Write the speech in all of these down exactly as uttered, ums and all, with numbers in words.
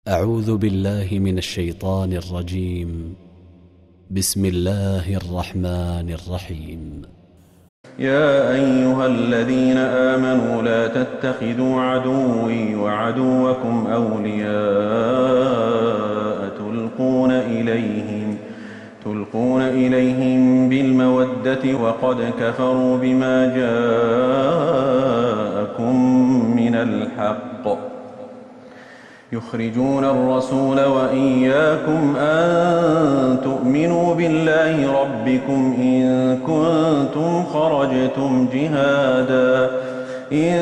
أعوذ بالله من الشيطان الرجيم. بسم الله الرحمن الرحيم. يا أيها الذين آمنوا لا تتخذوا عدوي وعدوكم أولياء تلقون إليهم تلقون إليهم بالمودة وقد كفروا بما جاءكم من الحق يخرجون الرسول وإياكم أن تؤمنوا بالله ربكم إن كنتم خرجتم جهادا إن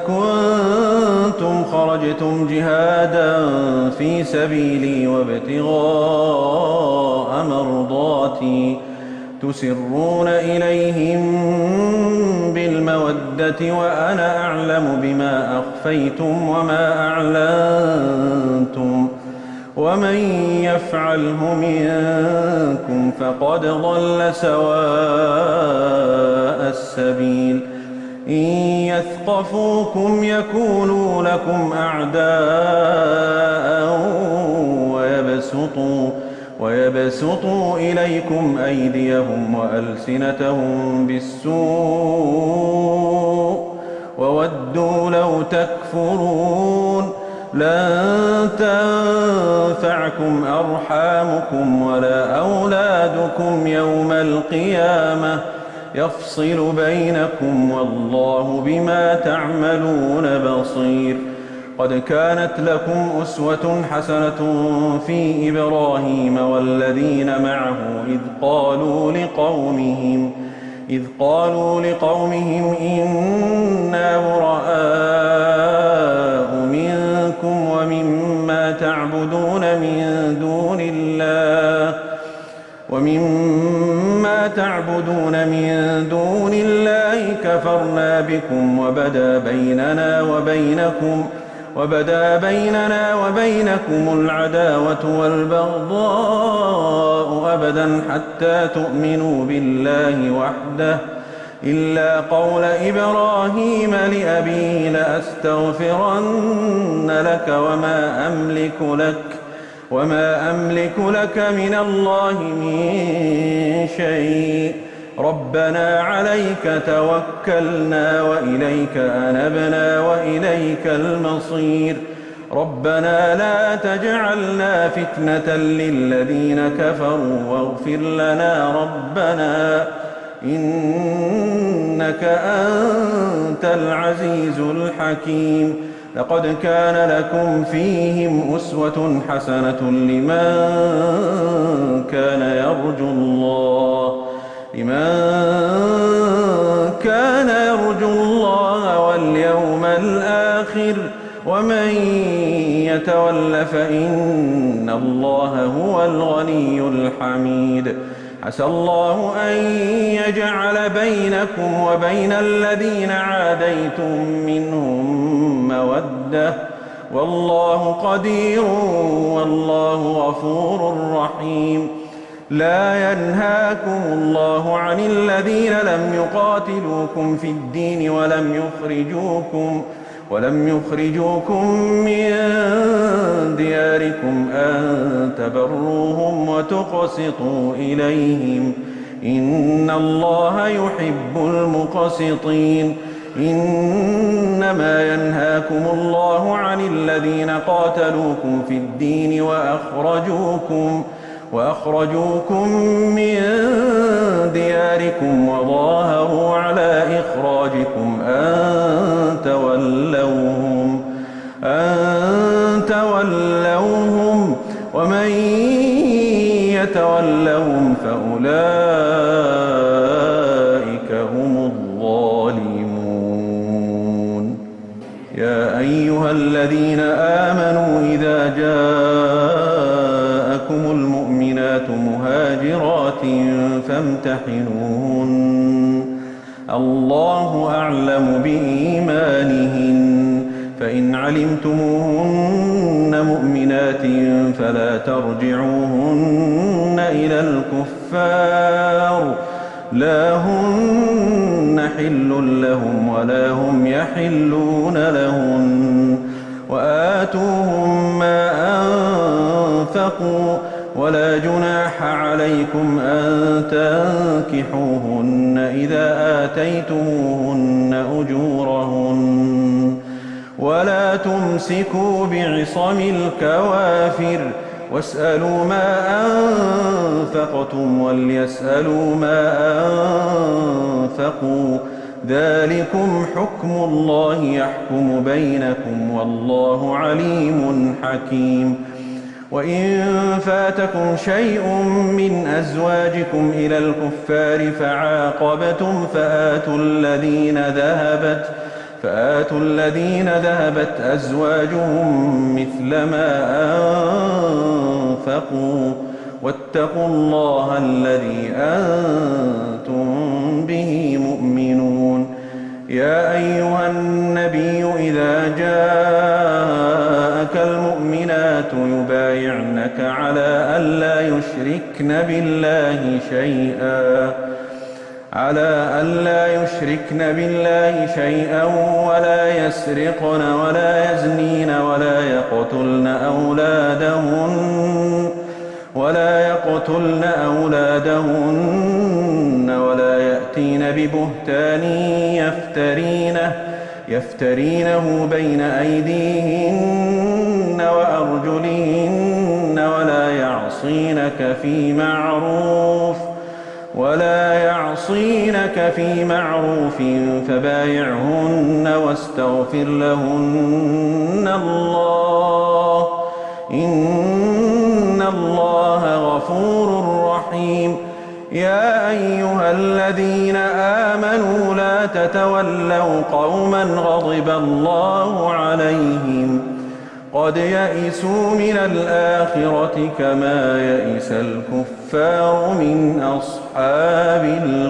كنتم خرجتم جهادا في سبيلي وابتغاء مرضاتي تسرون إليهم بالمودة وأنا أعلم بما أخفيتم وما أعلنتم ومن يفعله منكم فقد ضل سواء السبيل إن يثقفوكم يكونوا لكم أعداء ويبسطوا ويبسطوا إليكم أيديهم وألسنتهم بالسوء وودوا لو تكفرون لن تنفعكم أرحامكم ولا أولادكم يوم القيامة يفصل بينكم والله بما تعملون بصير. قد كانت لكم أسوة حسنة في إبراهيم والذين معه إذ قالوا لقومهم إذ قالوا لقومهم إنا براء منكم ومما تعبدون من دون الله ومما تعبدون من دون الله كفرنا بكم وبدا بيننا وبينكم وبدا بيننا وبينكم العداوة والبغضاء أبدا حتى تؤمنوا بالله وحده إلا قول إبراهيم لأبيه لأستغفرن لك وما أملك لك وما أملك لك من الله من شيء ربنا عليك توكلنا وإليك أنبنا وإليك المصير ربنا لا تجعلنا فتنة للذين كفروا واغفر لنا ربنا إنك أنت العزيز الحكيم. لقد كان لكم فيهم أسوة حسنة لمن كان يرجو الله لمن كان يرجو الله واليوم الآخر ومن يتول فإن الله هو الغني الحميد. عسى الله أن يجعل بينكم وبين الذين عاديتم منهم مودة والله قدير والله غفور رحيم. لا ينهاكم الله عن الذين لم يقاتلوكم في الدين ولم يخرجوكم ولم يخرجوكم من دياركم أن تبروهم وتقسطوا إليهم إن الله يحب المقسطين. إنما ينهاكم الله عن الذين قاتلوكم في الدين وأخرجوكم وأخرجوكم من دياركم وظاهروا على إخراجكم أن تولوهم أن تولوهم ومن يتولهم فأولئك هم الظالمون. يا أيها الذين آمنوا إذا جاءكم المؤمنات مهاجرات فامتحنوهن الله أعلم بإيمانهن فإن علمتموهن مؤمنات فلا ترجعوهن إلى الكفار لا هن حل لهم ولا هم يحلون لهن وآتوا فآتوهم ما أنفقوا ولا جناح عليكم أن تنكحوهن إذا آتيتموهن أجورهن ولا تمسكوا بعصم الكوافر واسألوا ما أنفقتم وليسألوا ما أنفقوا ذلكم حكم الله يحكم بينكم والله عليم حكيم. وإن فاتكم شيء من أزواجكم إلى الكفار فعاقبتم فآتوا الذين ذهبت فآتوا الذين ذهبت أزواجهم مثل ما أنفقوا واتقوا الله الذي أنتم به مؤمنون. يا أيها النبي إذا جاءك المؤمنات يبايعنك على ألا يشركن بالله شيئا على ألا يشركن بالله شيئا ولا يسرقن ولا يزنين ولا يقتلن أولادهن ولا يقتلن أولادهن ولا يأتين ببهتان يفترينه يفترينه بين أيديهن وأرجلهن ولا يعصينك في معروف ولا يعصينك في معروف فبايعهن واستغفر لهن الله إن الله غفور رحيم. يا أيها الذين آمنوا لا تتولوا قوما غضب الله عليهم قد يئسوا من الآخرة كما يئس الكفار من أصحاب القبور.